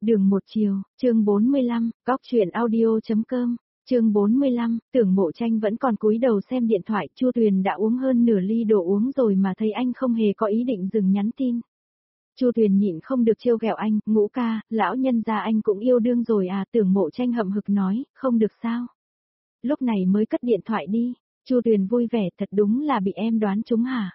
Đường một chiều, chương 45, góc truyện audio.com, chương 45, Tưởng Mộ Tranh vẫn còn cúi đầu xem điện thoại, Chu Tuyền đã uống hơn nửa ly đồ uống rồi mà thấy anh không hề có ý định dừng nhắn tin. Chu Tuyền nhịn không được trêu ghẹo anh, Ngũ ca, lão nhân gia anh cũng yêu đương rồi à, Tưởng Mộ Tranh hậm hực nói, không được sao. Lúc này mới cất điện thoại đi, Chu Tuyền vui vẻ, thật đúng là bị em đoán trúng hả?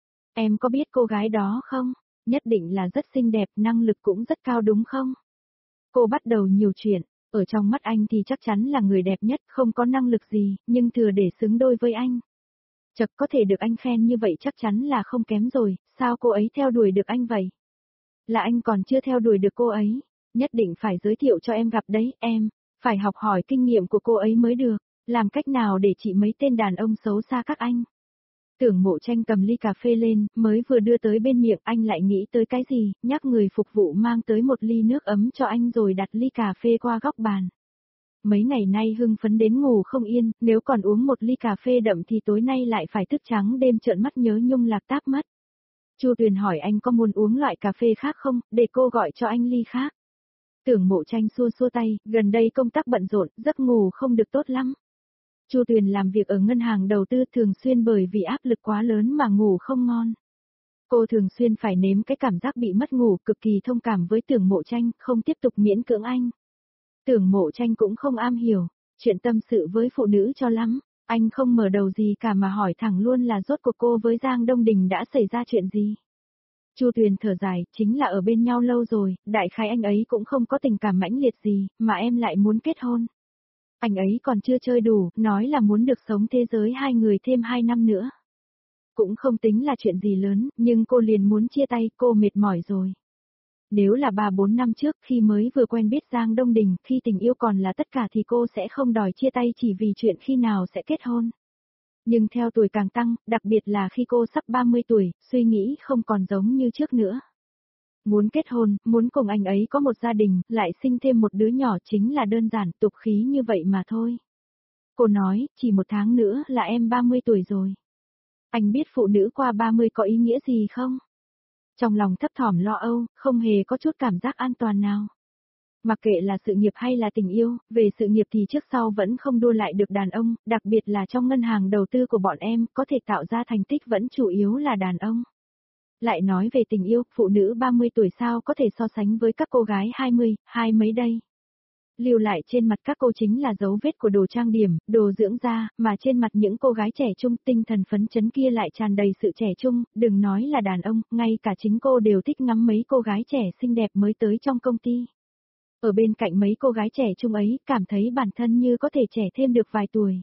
Em có biết cô gái đó không? Nhất định là rất xinh đẹp, năng lực cũng rất cao đúng không? Cô bắt đầu nhiều chuyện, ở trong mắt anh thì chắc chắn là người đẹp nhất, không có năng lực gì, nhưng thừa để xứng đôi với anh. Chật có thể được anh khen như vậy chắc chắn là không kém rồi, sao cô ấy theo đuổi được anh vậy? Là anh còn chưa theo đuổi được cô ấy, nhất định phải giới thiệu cho em gặp đấy, em, phải học hỏi kinh nghiệm của cô ấy mới được, làm cách nào để trị mấy tên đàn ông xấu xa các anh. Tưởng Mộ Tranh cầm ly cà phê lên, mới vừa đưa tới bên miệng anh lại nghĩ tới cái gì, nhắc người phục vụ mang tới một ly nước ấm cho anh rồi đặt ly cà phê qua góc bàn. Mấy ngày nay hưng phấn đến ngủ không yên, nếu còn uống một ly cà phê đậm thì tối nay lại phải thức trắng đêm trợn mắt nhớ nhung lạc táp mất. Chu Tuyền hỏi anh có muốn uống loại cà phê khác không, để cô gọi cho anh ly khác. Tưởng Mộ Tranh xua xua tay, gần đây công tác bận rộn, giấc ngủ không được tốt lắm. Chu Tuyền làm việc ở ngân hàng đầu tư thường xuyên bởi vì áp lực quá lớn mà ngủ không ngon. Cô thường xuyên phải nếm cái cảm giác bị mất ngủ, cực kỳ thông cảm với Tưởng Mộ Tranh, không tiếp tục miễn cưỡng anh. Tưởng Mộ Tranh cũng không am hiểu, chuyện tâm sự với phụ nữ cho lắm, anh không mở đầu gì cả mà hỏi thẳng luôn là rốt cuộc cô với Giang Đông Đình đã xảy ra chuyện gì. Chu Tuyền thở dài, chính là ở bên nhau lâu rồi, đại khái anh ấy cũng không có tình cảm mãnh liệt gì, mà em lại muốn kết hôn. Anh ấy còn chưa chơi đủ, nói là muốn được sống thế giới hai người thêm 2 năm nữa. Cũng không tính là chuyện gì lớn, nhưng cô liền muốn chia tay, cô mệt mỏi rồi. Nếu là 3-4 năm trước khi mới vừa quen biết Giang Đông Đình, khi tình yêu còn là tất cả thì cô sẽ không đòi chia tay chỉ vì chuyện khi nào sẽ kết hôn. Nhưng theo tuổi càng tăng, đặc biệt là khi cô sắp 30 tuổi, suy nghĩ không còn giống như trước nữa. Muốn kết hôn, muốn cùng anh ấy có một gia đình, lại sinh thêm một đứa nhỏ chính là đơn giản tục khí như vậy mà thôi. Cô nói, chỉ 1 tháng nữa là em 30 tuổi rồi. Anh biết phụ nữ qua 30 có ý nghĩa gì không? Trong lòng thấp thỏm lo âu, không hề có chút cảm giác an toàn nào. Mặc kệ là sự nghiệp hay là tình yêu, về sự nghiệp thì trước sau vẫn không đua lại được đàn ông, đặc biệt là trong ngân hàng đầu tư của bọn em, có thể tạo ra thành tích vẫn chủ yếu là đàn ông. Lại nói về tình yêu, phụ nữ 30 tuổi sao có thể so sánh với các cô gái 20, hai mấy đây. Lưu lại trên mặt các cô chính là dấu vết của đồ trang điểm, đồ dưỡng da, mà trên mặt những cô gái trẻ trung tinh thần phấn chấn kia lại tràn đầy sự trẻ trung, đừng nói là đàn ông, ngay cả chính cô đều thích ngắm mấy cô gái trẻ xinh đẹp mới tới trong công ty. Ở bên cạnh mấy cô gái trẻ trung ấy, cảm thấy bản thân như có thể trẻ thêm được vài tuổi.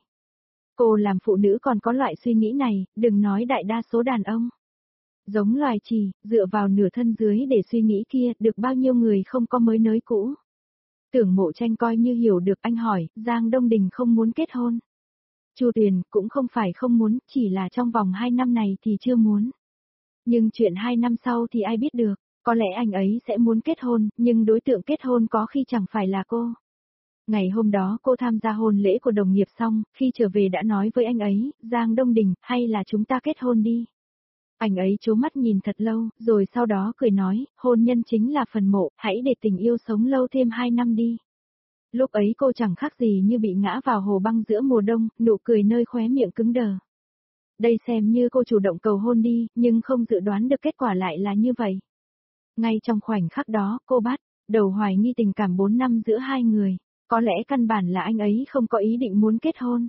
Cô làm phụ nữ còn có loại suy nghĩ này, đừng nói đại đa số đàn ông. Giống loài chì, dựa vào nửa thân dưới để suy nghĩ kia, được bao nhiêu người không có mới nới cũ. Tưởng Mộ Tranh coi như hiểu được anh hỏi, Giang Đông Đình không muốn kết hôn. Chu Tuyền cũng không phải không muốn, chỉ là trong vòng 2 năm này thì chưa muốn. Nhưng chuyện 2 năm sau thì ai biết được, có lẽ anh ấy sẽ muốn kết hôn, nhưng đối tượng kết hôn có khi chẳng phải là cô. Ngày hôm đó cô tham gia hôn lễ của đồng nghiệp xong, khi trở về đã nói với anh ấy, Giang Đông Đình, hay là chúng ta kết hôn đi. Anh ấy trố mắt nhìn thật lâu, rồi sau đó cười nói, hôn nhân chính là phần mộ, hãy để tình yêu sống lâu thêm 2 năm đi. Lúc ấy cô chẳng khác gì như bị ngã vào hồ băng giữa mùa đông, nụ cười nơi khóe miệng cứng đờ. Đây xem như cô chủ động cầu hôn đi, nhưng không dự đoán được kết quả lại là như vậy. Ngay trong khoảnh khắc đó, cô bắt đầu hoài nghi tình cảm 4 năm giữa hai người, có lẽ căn bản là anh ấy không có ý định muốn kết hôn.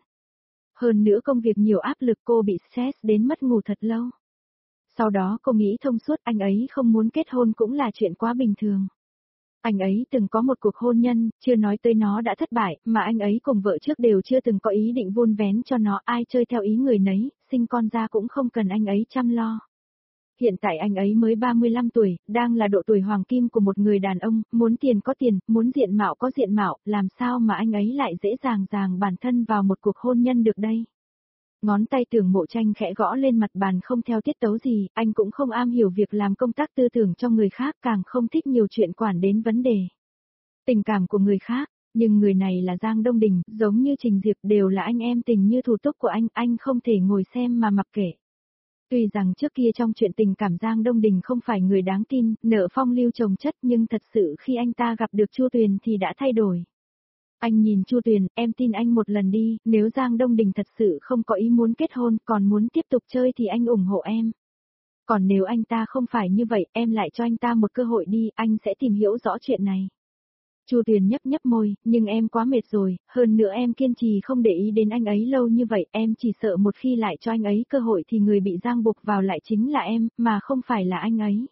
Hơn nữa công việc nhiều áp lực cô bị stress đến mất ngủ thật lâu. Sau đó cô nghĩ thông suốt anh ấy không muốn kết hôn cũng là chuyện quá bình thường. Anh ấy từng có một cuộc hôn nhân, chưa nói tới nó đã thất bại, mà anh ấy cùng vợ trước đều chưa từng có ý định vun vén cho nó, ai chơi theo ý người nấy, sinh con ra cũng không cần anh ấy chăm lo. Hiện tại anh ấy mới 35 tuổi, đang là độ tuổi hoàng kim của một người đàn ông, muốn tiền có tiền, muốn diện mạo có diện mạo, làm sao mà anh ấy lại dễ dàng dàng bản thân vào một cuộc hôn nhân được đây. Ngón tay Tưởng Mộ Tranh khẽ gõ lên mặt bàn không theo tiết tấu gì, anh cũng không am hiểu việc làm công tác tư tưởng cho người khác, càng không thích nhiều chuyện quản đến vấn đề tình cảm của người khác, nhưng người này là Giang Đông Đình, giống như Trình Diệp đều là anh em tình như thủ túc của anh không thể ngồi xem mà mặc kệ. Tuy rằng trước kia trong chuyện tình cảm Giang Đông Đình không phải người đáng tin, nợ phong lưu chồng chất nhưng thật sự khi anh ta gặp được Chu Tuyền thì đã thay đổi. Anh nhìn Chu Tuyền, em tin anh một lần đi, nếu Giang Đông Đình thật sự không có ý muốn kết hôn, còn muốn tiếp tục chơi thì anh ủng hộ em. Còn nếu anh ta không phải như vậy, em lại cho anh ta một cơ hội đi, anh sẽ tìm hiểu rõ chuyện này. Chu Tuyền nhấp nhấp môi, nhưng em quá mệt rồi, hơn nữa em kiên trì không để ý đến anh ấy lâu như vậy, em chỉ sợ một khi lại cho anh ấy cơ hội thì người bị giang buộc vào lại chính là em, mà không phải là anh ấy.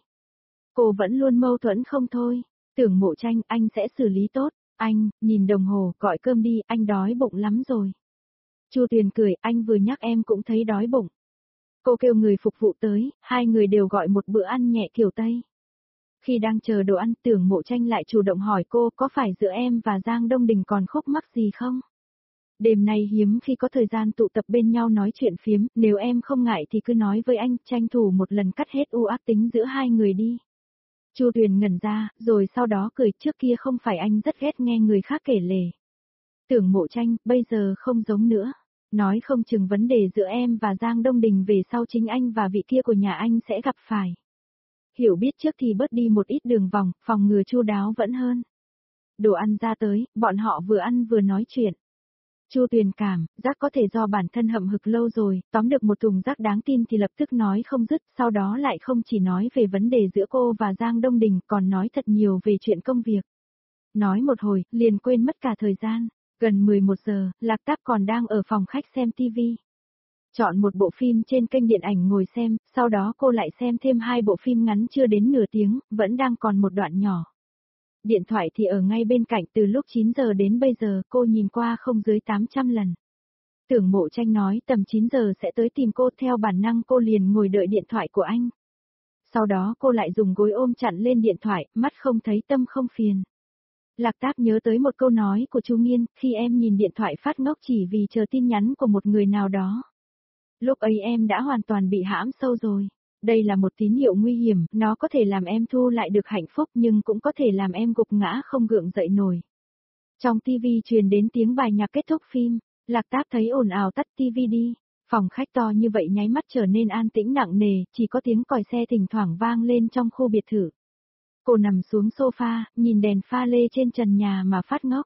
Cô vẫn luôn mâu thuẫn không thôi. Tưởng Mộ Tranh, anh sẽ xử lý tốt. Anh, nhìn đồng hồ, gọi cơm đi, anh đói bụng lắm rồi. Chu Tuyền cười, anh vừa nhắc em cũng thấy đói bụng. Cô kêu người phục vụ tới, hai người đều gọi một bữa ăn nhẹ kiểu Tây. Khi đang chờ đồ ăn, Tưởng Mộ Tranh lại chủ động hỏi cô có phải giữa em và Giang Đông Đình còn khúc mắc gì không? Đêm nay hiếm khi có thời gian tụ tập bên nhau nói chuyện phiếm, nếu em không ngại thì cứ nói với anh, tranh thủ một lần cắt hết u ác tính giữa hai người đi. Chu Tuyền ngẩn ra, rồi sau đó cười, trước kia không phải anh rất ghét nghe người khác kể lể. Tưởng Mộ Tranh, bây giờ không giống nữa. Nói không chừng vấn đề giữa em và Giang Đông Đình về sau chính anh và vị kia của nhà anh sẽ gặp phải. Hiểu biết trước thì bớt đi một ít đường vòng, phòng ngừa chu đáo vẫn hơn. Đồ ăn ra tới, bọn họ vừa ăn vừa nói chuyện. Chu Tuyền cảm, rác có thể do bản thân hậm hực lâu rồi, tóm được một thùng rác đáng tin thì lập tức nói không dứt, sau đó lại không chỉ nói về vấn đề giữa cô và Giang Đông Đình, còn nói thật nhiều về chuyện công việc. Nói một hồi, liền quên mất cả thời gian. Gần 11 giờ, Lạc Táp còn đang ở phòng khách xem TV. Chọn một bộ phim trên kênh điện ảnh ngồi xem, sau đó cô lại xem thêm 2 bộ phim ngắn chưa đến nửa tiếng, vẫn đang còn một đoạn nhỏ. Điện thoại thì ở ngay bên cạnh, từ lúc 9 giờ đến bây giờ cô nhìn qua không dưới 800 lần. Tưởng Mộ Tranh nói tầm 9 giờ sẽ tới tìm cô, theo bản năng cô liền ngồi đợi điện thoại của anh. Sau đó cô lại dùng gối ôm chặn lên điện thoại, mắt không thấy tâm không phiền. Lạc Táp nhớ tới một câu nói của Chu Nghiên, khi em nhìn điện thoại phát ngốc chỉ vì chờ tin nhắn của một người nào đó. Lúc ấy em đã hoàn toàn bị hãm sâu rồi. Đây là một tín hiệu nguy hiểm, nó có thể làm em thu lại được hạnh phúc nhưng cũng có thể làm em gục ngã không gượng dậy nổi. Trong TV truyền đến tiếng bài nhạc kết thúc phim, Lạc Táp thấy ồn ào tắt TV đi. Phòng khách to như vậy nháy mắt trở nên an tĩnh nặng nề, chỉ có tiếng còi xe thỉnh thoảng vang lên trong khu biệt thự. Cô nằm xuống sofa, nhìn đèn pha lê trên trần nhà mà phát ngốc.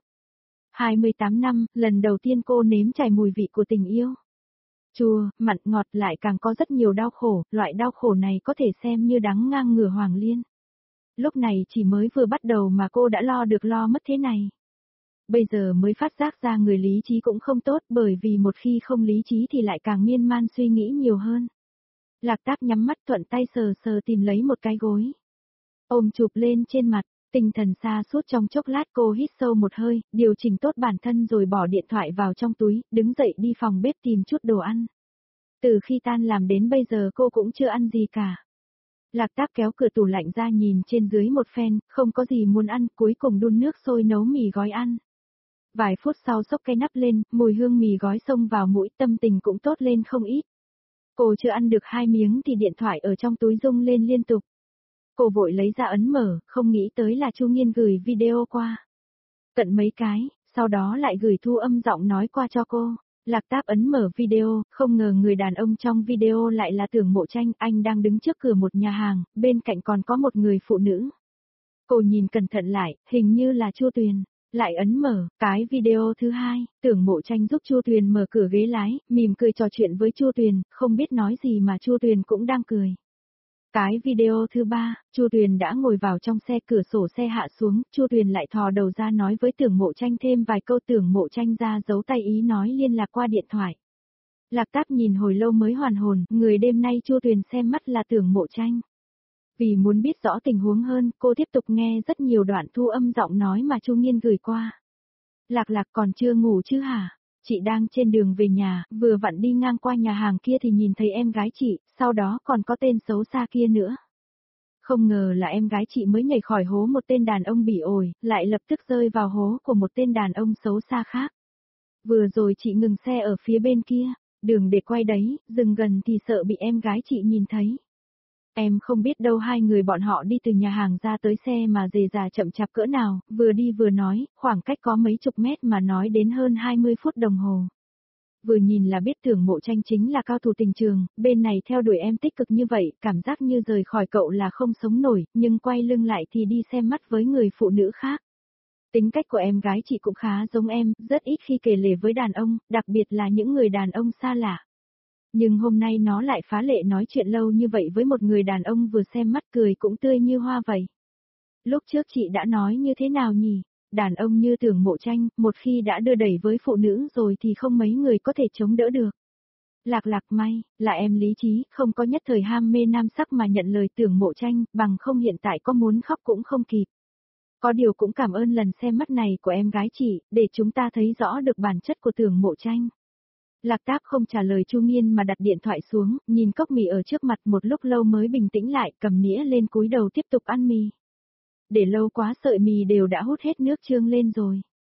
28 năm, lần đầu tiên cô nếm trải mùi vị của tình yêu. Chua, mặn, ngọt lại càng có rất nhiều đau khổ, loại đau khổ này có thể xem như đắng ngang ngửa hoàng liên. Lúc này chỉ mới vừa bắt đầu mà cô đã lo được lo mất thế này. Bây giờ mới phát giác ra người lý trí cũng không tốt, bởi vì một khi không lý trí thì lại càng miên man suy nghĩ nhiều hơn. Lạc Táp nhắm mắt thuận tay sờ sờ tìm lấy một cái gối. Ôm chụp lên trên mặt, tinh thần xa suốt trong chốc lát, cô hít sâu một hơi, điều chỉnh tốt bản thân rồi bỏ điện thoại vào trong túi, đứng dậy đi phòng bếp tìm chút đồ ăn. Từ khi tan làm đến bây giờ cô cũng chưa ăn gì cả. Lạc Táp kéo cửa tủ lạnh ra nhìn trên dưới một phen, không có gì muốn ăn, cuối cùng đun nước sôi nấu mì gói ăn. Vài phút sau xốc cái nắp lên, mùi hương mì gói xông vào mũi, tâm tình cũng tốt lên không ít. Cô chưa ăn được 2 miếng thì điện thoại ở trong túi rung lên liên tục. Cô vội lấy ra ấn mở, không nghĩ tới là Chu Nghiên gửi video qua. Tận mấy cái, sau đó lại gửi thu âm giọng nói qua cho cô. Lạc Táp ấn mở video, không ngờ người đàn ông trong video lại là Tưởng Mộ Tranh, anh đang đứng trước cửa một nhà hàng, bên cạnh còn có một người phụ nữ. Cô nhìn cẩn thận lại, hình như là Chu Tuyền. Lại ấn mở, cái video thứ 2, Tưởng Mộ Tranh giúp Chu Tuyền mở cửa ghế lái, mỉm cười trò chuyện với Chu Tuyền, không biết nói gì mà Chu Tuyền cũng đang cười. Cái video thứ 3, Chu Tuyền đã ngồi vào trong xe, cửa sổ xe hạ xuống, Chu Tuyền lại thò đầu ra nói với Tưởng Mộ Tranh thêm vài câu, Tưởng Mộ Tranh ra giấu tay ý nói liên lạc qua điện thoại. Lạc Táp nhìn hồi lâu mới hoàn hồn, người đêm nay Chu Tuyền xem mắt là Tưởng Mộ Tranh. Vì muốn biết rõ tình huống hơn, cô tiếp tục nghe rất nhiều đoạn thu âm giọng nói mà Chu Nghiên gửi qua. Lạc Lạc còn chưa ngủ chứ hả? Chị đang trên đường về nhà, vừa vặn đi ngang qua nhà hàng kia thì nhìn thấy em gái chị, sau đó còn có tên xấu xa kia nữa. Không ngờ là em gái chị mới nhảy khỏi hố một tên đàn ông bỉ ổi, lại lập tức rơi vào hố của một tên đàn ông xấu xa khác. Vừa rồi chị ngừng xe ở phía bên kia, đường để quay đấy, dừng gần thì sợ bị em gái chị nhìn thấy. Em không biết đâu, hai người bọn họ đi từ nhà hàng ra tới xe mà dề dà chậm chạp cỡ nào, vừa đi vừa nói, khoảng cách có mấy chục mét mà nói đến hơn 20 phút đồng hồ. Vừa nhìn là biết Tưởng Mộ Tranh chính là cao thủ tình trường, bên này theo đuổi em tích cực như vậy, cảm giác như rời khỏi cậu là không sống nổi, nhưng quay lưng lại thì đi xem mắt với người phụ nữ khác. Tính cách của em gái chị cũng khá giống em, rất ít khi kể lể với đàn ông, đặc biệt là những người đàn ông xa lạ. Nhưng hôm nay nó lại phá lệ nói chuyện lâu như vậy với một người đàn ông vừa xem mắt cười cũng tươi như hoa vậy. Lúc trước chị đã nói như thế nào nhỉ? Đàn ông như Tưởng Mộ Tranh, một khi đã đưa đẩy với phụ nữ rồi thì không mấy người có thể chống đỡ được. Lạc Lạc may, là em lý trí, không có nhất thời ham mê nam sắc mà nhận lời Tưởng Mộ Tranh, bằng không hiện tại có muốn khóc cũng không kịp. Có điều cũng cảm ơn lần xem mắt này của em gái chị, để chúng ta thấy rõ được bản chất của Tưởng Mộ Tranh. Lạc Táp không trả lời Chu Nghiên mà đặt điện thoại xuống, nhìn cốc mì ở trước mặt một lúc lâu mới bình tĩnh lại, cầm nĩa lên cúi đầu tiếp tục ăn mì. Để lâu quá sợi mì đều đã hút hết nước trương lên rồi.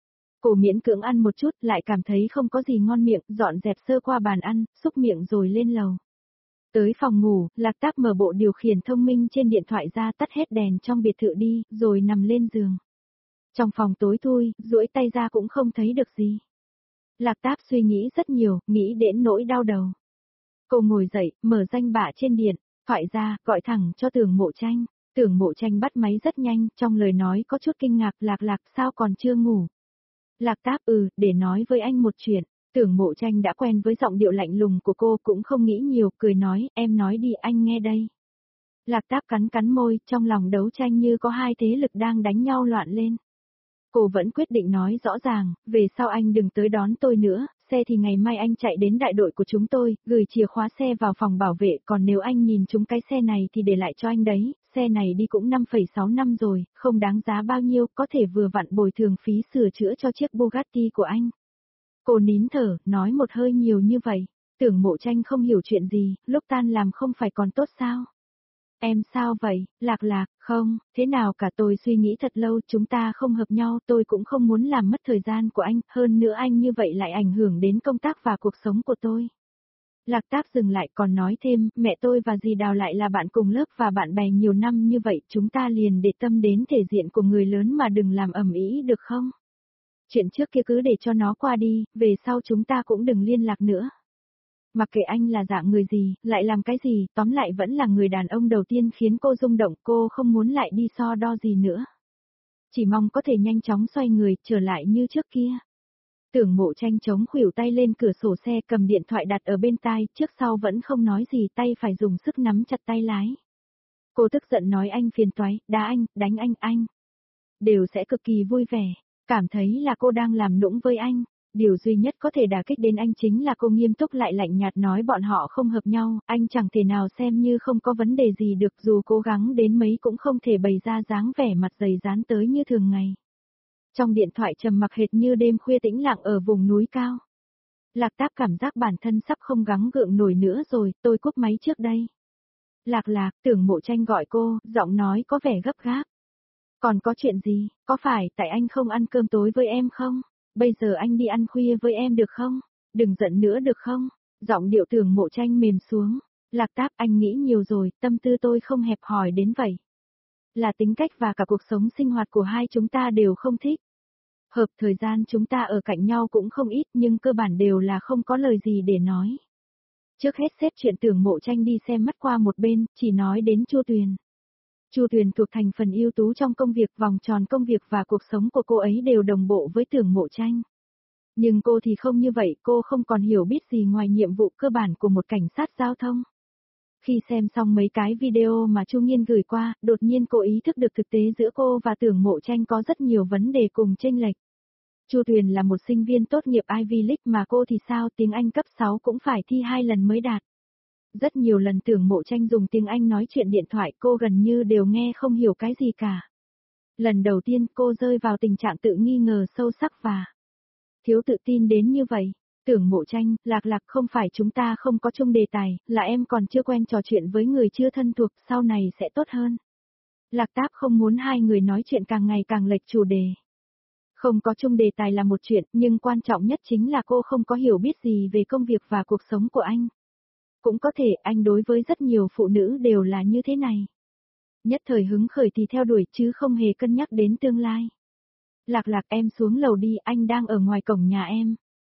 Cô miễn cưỡng ăn một chút, lại cảm thấy không có gì ngon miệng, dọn dẹp sơ qua bàn ăn, xúc miệng rồi lên lầu. Tới phòng ngủ, Lạc Táp mở bộ điều khiển thông minh trên điện thoại ra, tắt hết đèn trong biệt thự đi, rồi nằm lên giường. Trong phòng tối thui, duỗi tay ra cũng không thấy được gì. Lạc Táp suy nghĩ rất nhiều, nghĩ đến nỗi đau đầu. Cô ngồi dậy, mở danh bạ trên điện, thoại ra, gọi thẳng cho Tưởng Mộ Tranh. Tưởng Mộ Tranh bắt máy rất nhanh, trong lời nói có chút kinh ngạc, Lạc Lạc sao còn chưa ngủ. Lạc Táp để nói với anh một chuyện. Tưởng Mộ Tranh đã quen với giọng điệu lạnh lùng của cô cũng không nghĩ nhiều, cười nói, em nói đi anh nghe đây. Lạc Táp cắn cắn môi, trong lòng đấu tranh như có hai thế lực đang đánh nhau loạn lên. Cô vẫn quyết định nói rõ ràng, về sau anh đừng tới đón tôi nữa, xe thì ngày mai anh chạy đến đại đội của chúng tôi, gửi chìa khóa xe vào phòng bảo vệ, còn nếu anh nhìn chúng cái xe này thì để lại cho anh đấy, xe này đi cũng 5,6 năm rồi, không đáng giá bao nhiêu, có thể vừa vặn bồi thường phí sửa chữa cho chiếc Bugatti của anh. Cô nín thở, nói một hơi nhiều như vậy, Tưởng Mộ Tranh không hiểu chuyện gì, lúc tan làm không phải còn tốt sao? Em sao vậy, Lạc Lạc, không, thế nào cả tôi suy nghĩ thật lâu, chúng ta không hợp nhau, tôi cũng không muốn làm mất thời gian của anh, hơn nữa anh như vậy lại ảnh hưởng đến công tác và cuộc sống của tôi. Lạc Táp dừng lại còn nói thêm, mẹ tôi và dì Đào lại là bạn cùng lớp và bạn bè nhiều năm như vậy, chúng ta liền để tâm đến thể diện của người lớn mà đừng làm ầm ĩ được không? Chuyện trước kia cứ để cho nó qua đi, về sau chúng ta cũng đừng liên lạc nữa. Mặc kệ anh là dạng người gì, lại làm cái gì, tóm lại vẫn là người đàn ông đầu tiên khiến cô rung động, cô không muốn lại đi so đo gì nữa. Chỉ mong có thể nhanh chóng xoay người, trở lại như trước kia. Tưởng Mộ Tranh chống khuỷu tay lên cửa sổ xe, cầm điện thoại đặt ở bên tai, trước sau vẫn không nói gì, tay phải dùng sức nắm chặt tay lái. Cô tức giận nói anh phiền toái, đá anh, đánh anh. Đều sẽ cực kỳ vui vẻ, cảm thấy là cô đang làm nũng với anh. Điều duy nhất có thể đả kích đến anh chính là cô nghiêm túc lại lạnh nhạt nói bọn họ không hợp nhau, anh chẳng thể nào xem như không có vấn đề gì được, dù cố gắng đến mấy cũng không thể bày ra dáng vẻ mặt dày dán tới như thường ngày. Trong điện thoại trầm mặc hệt như đêm khuya tĩnh lặng ở vùng núi cao. Lạc Táp cảm giác bản thân sắp không gắng gượng nổi nữa rồi, tôi cúp máy trước đây. Lạc Lạc, Tưởng Mộ Tranh gọi cô, giọng nói có vẻ gấp gáp. Còn có chuyện gì, có phải tại anh không ăn cơm tối với em không? Bây giờ anh đi ăn khuya với em được không? Đừng giận nữa được không? Giọng điệu Tưởng Mộ Tranh mềm xuống. Lạc Táp, anh nghĩ nhiều rồi, tâm tư tôi không hẹp hòi đến vậy. Là tính cách và cả cuộc sống sinh hoạt của hai chúng ta đều không thích. Hợp thời gian chúng ta ở cạnh nhau cũng không ít nhưng cơ bản đều là không có lời gì để nói. Trước hết xếp chuyện Tưởng Mộ Tranh đi xem mắt qua một bên, chỉ nói đến Chu Tuyền. Chu Tuyền thuộc thành phần ưu tú trong công việc, vòng tròn công việc và cuộc sống của cô ấy đều đồng bộ với Tưởng Mộ Tranh. Nhưng cô thì không như vậy, cô không còn hiểu biết gì ngoài nhiệm vụ cơ bản của một cảnh sát giao thông. Khi xem xong mấy cái video mà Chu Nghiên gửi qua, đột nhiên cô ý thức được thực tế giữa cô và Tưởng Mộ Tranh có rất nhiều vấn đề cùng chênh lệch. Chu Tuyền là một sinh viên tốt nghiệp Ivy League mà cô thì sao, tiếng Anh cấp 6 cũng phải thi 2 lần mới đạt. Rất nhiều lần Tưởng Mộ Tranh dùng tiếng Anh nói chuyện điện thoại cô gần như đều nghe không hiểu cái gì cả. Lần đầu tiên cô rơi vào tình trạng tự nghi ngờ sâu sắc và thiếu tự tin đến như vậy. Tưởng Mộ Tranh, Lạc Lạc, không phải chúng ta không có chung đề tài, là em còn chưa quen trò chuyện với người chưa thân thuộc, sau này sẽ tốt hơn. Lạc Táp không muốn hai người nói chuyện càng ngày càng lệch chủ đề. Không có chung đề tài là một chuyện, nhưng quan trọng nhất chính là cô không có hiểu biết gì về công việc và cuộc sống của anh. Cũng có thể anh đối với rất nhiều phụ nữ đều là như thế này. Nhất thời hứng khởi thì theo đuổi chứ không hề cân nhắc đến tương lai. Lạc Lạc, em xuống lầu đi, anh đang ở ngoài cổng nhà em.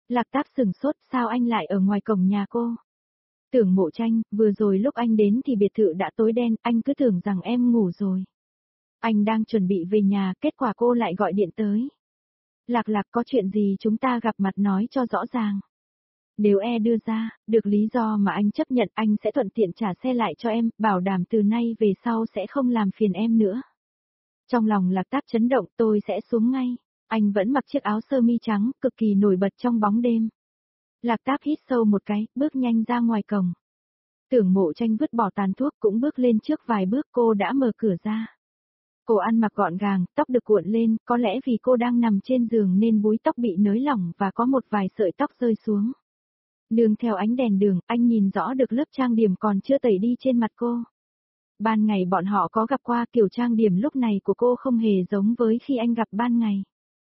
Lạc Táp sừng sốt, sao anh lại ở ngoài cổng nhà cô? Tưởng Mộ Tranh, vừa rồi lúc anh đến thì biệt thự đã tối đen, anh cứ tưởng rằng em ngủ rồi. Anh đang chuẩn bị về nhà, kết quả cô lại gọi điện tới. Lạc Lạc, có chuyện gì chúng ta gặp mặt nói cho rõ ràng. Nếu đưa ra, được lý do mà anh chấp nhận, anh sẽ thuận tiện trả xe lại cho em, bảo đảm từ nay về sau sẽ không làm phiền em nữa. Trong lòng Lạc Táp chấn động, tôi sẽ xuống ngay. Anh vẫn mặc chiếc áo sơ mi trắng, cực kỳ nổi bật trong bóng đêm. Lạc Táp hít sâu một cái, bước nhanh ra ngoài cổng. Tưởng Mộ Tranh vứt bỏ tàn thuốc cũng bước lên trước vài bước, cô đã mở cửa ra. Cô ăn mặc gọn gàng, tóc được cuộn lên, có lẽ vì cô đang nằm trên giường nên búi tóc bị nới lỏng và có một vài sợi tóc rơi xuống. Nương theo ánh đèn đường, anh nhìn rõ được lớp trang điểm còn chưa tẩy đi trên mặt cô. Ban ngày bọn họ có gặp qua, kiểu trang điểm lúc này của cô không hề giống với khi anh gặp ban ngày.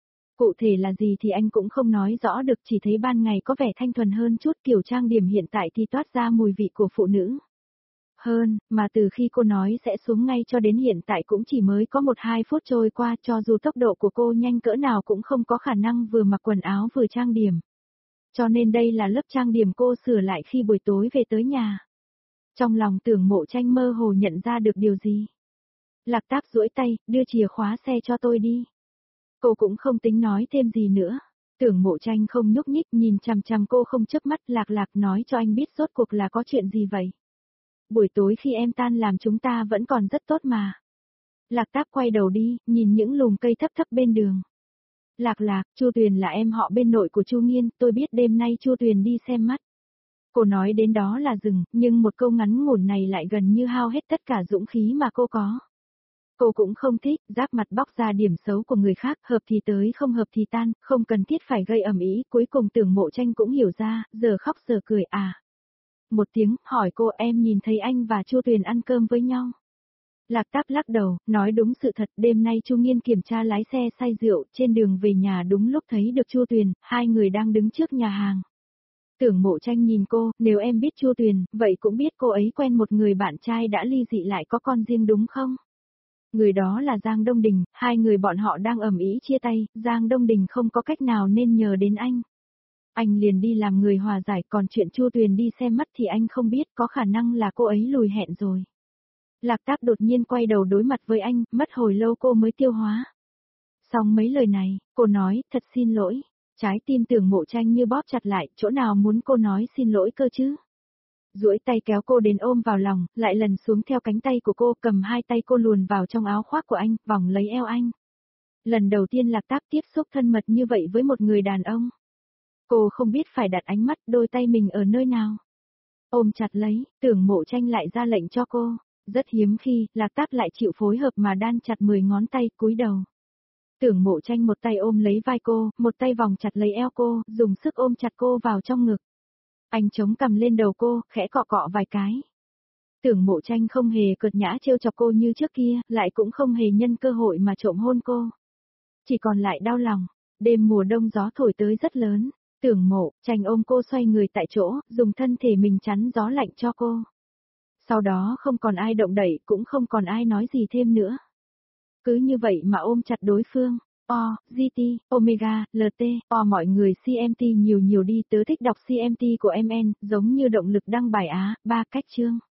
Cụ thể là gì thì anh cũng không nói rõ được, chỉ thấy ban ngày có vẻ thanh thuần hơn chút, kiểu trang điểm hiện tại thì toát ra mùi vị của phụ nữ. Hơn, mà từ khi cô nói sẽ xuống ngay cho đến hiện tại cũng chỉ mới có 1-2 phút trôi qua, cho dù tốc độ của cô nhanh cỡ nào cũng không có khả năng vừa mặc quần áo vừa trang điểm. Cho nên đây là lớp trang điểm cô sửa lại khi buổi tối về tới nhà. Trong lòng Tưởng Mộ Tranh mơ hồ nhận ra được điều gì. Lạc Táp duỗi tay, đưa chìa khóa xe cho tôi đi. Cô cũng không tính nói thêm gì nữa. Tưởng Mộ Tranh không nhúc nhích, nhìn chằm chằm cô không chớp mắt. Lạc Lạc, nói cho anh biết rốt cuộc là có chuyện gì vậy. Buổi tối khi em tan làm chúng ta vẫn còn rất tốt mà. Lạc Táp quay đầu đi, nhìn những lùm cây thấp thấp bên đường. Lạc Lạc, Chu Tuyền là em họ bên nội của Chu Nghiên, tôi biết đêm nay Chu Tuyền đi xem mắt. Cô nói đến đó là dừng, nhưng một câu ngắn ngủn này lại gần như hao hết tất cả dũng khí mà cô có. Cô cũng không thích, giáp mặt bóc ra điểm xấu của người khác, hợp thì tới không hợp thì tan, không cần thiết phải gây ầm ĩ. Cuối cùng Tưởng Mộ Tranh cũng hiểu ra, giờ khóc giờ cười à. Một tiếng, hỏi cô, em nhìn thấy anh và Chu Tuyền ăn cơm với nhau. Lạc Táp lắc đầu, nói đúng sự thật, đêm nay Chu Nghiên kiểm tra lái xe say rượu, trên đường về nhà đúng lúc thấy được Chu Tuyền, hai người đang đứng trước nhà hàng. Tưởng Mộ Tranh nhìn cô, nếu em biết Chu Tuyền, vậy cũng biết cô ấy quen một người bạn trai đã ly dị lại có con riêng đúng không? Người đó là Giang Đông Đình, hai người bọn họ đang ầm ĩ chia tay, Giang Đông Đình không có cách nào nên nhờ đến anh. Anh liền đi làm người hòa giải, còn chuyện Chu Tuyền đi xem mắt thì anh không biết, có khả năng là cô ấy lùi hẹn rồi. Lạc Táp đột nhiên quay đầu đối mặt với anh, mất hồi lâu cô mới tiêu hóa. Xong mấy lời này, cô nói, thật xin lỗi. Trái tim Tưởng Mộ Tranh như bóp chặt lại, chỗ nào muốn cô nói xin lỗi cơ chứ? Duỗi tay kéo cô đến ôm vào lòng, lại lần xuống theo cánh tay của cô, cầm hai tay cô luồn vào trong áo khoác của anh, vòng lấy eo anh. Lần đầu tiên Lạc Táp tiếp xúc thân mật như vậy với một người đàn ông. Cô không biết phải đặt ánh mắt, đôi tay mình ở nơi nào. Ôm chặt lấy, Tưởng Mộ Tranh lại ra lệnh cho cô. Rất hiếm khi, Lạc Táp lại chịu phối hợp mà đan chặt 10 ngón tay, cúi đầu. Tưởng Mộ Tranh một tay ôm lấy vai cô, một tay vòng chặt lấy eo cô, dùng sức ôm chặt cô vào trong ngực. Anh chống cằm lên đầu cô, khẽ cọ cọ vài cái. Tưởng Mộ Tranh không hề cợt nhã trêu chọc cô như trước kia, lại cũng không hề nhân cơ hội mà trộm hôn cô. Chỉ còn lại đau lòng. Đêm mùa đông gió thổi tới rất lớn. Tưởng Mộ Tranh ôm cô xoay người tại chỗ, dùng thân thể mình chắn gió lạnh cho cô. Sau đó không còn ai động đậy, cũng không còn ai nói gì thêm nữa. Cứ như vậy mà ôm chặt đối phương. GT, Omega, LT, mọi người CMT nhiều nhiều đi, tớ thích đọc CMT của MN, giống như động lực đăng bài á, 3 cách chương.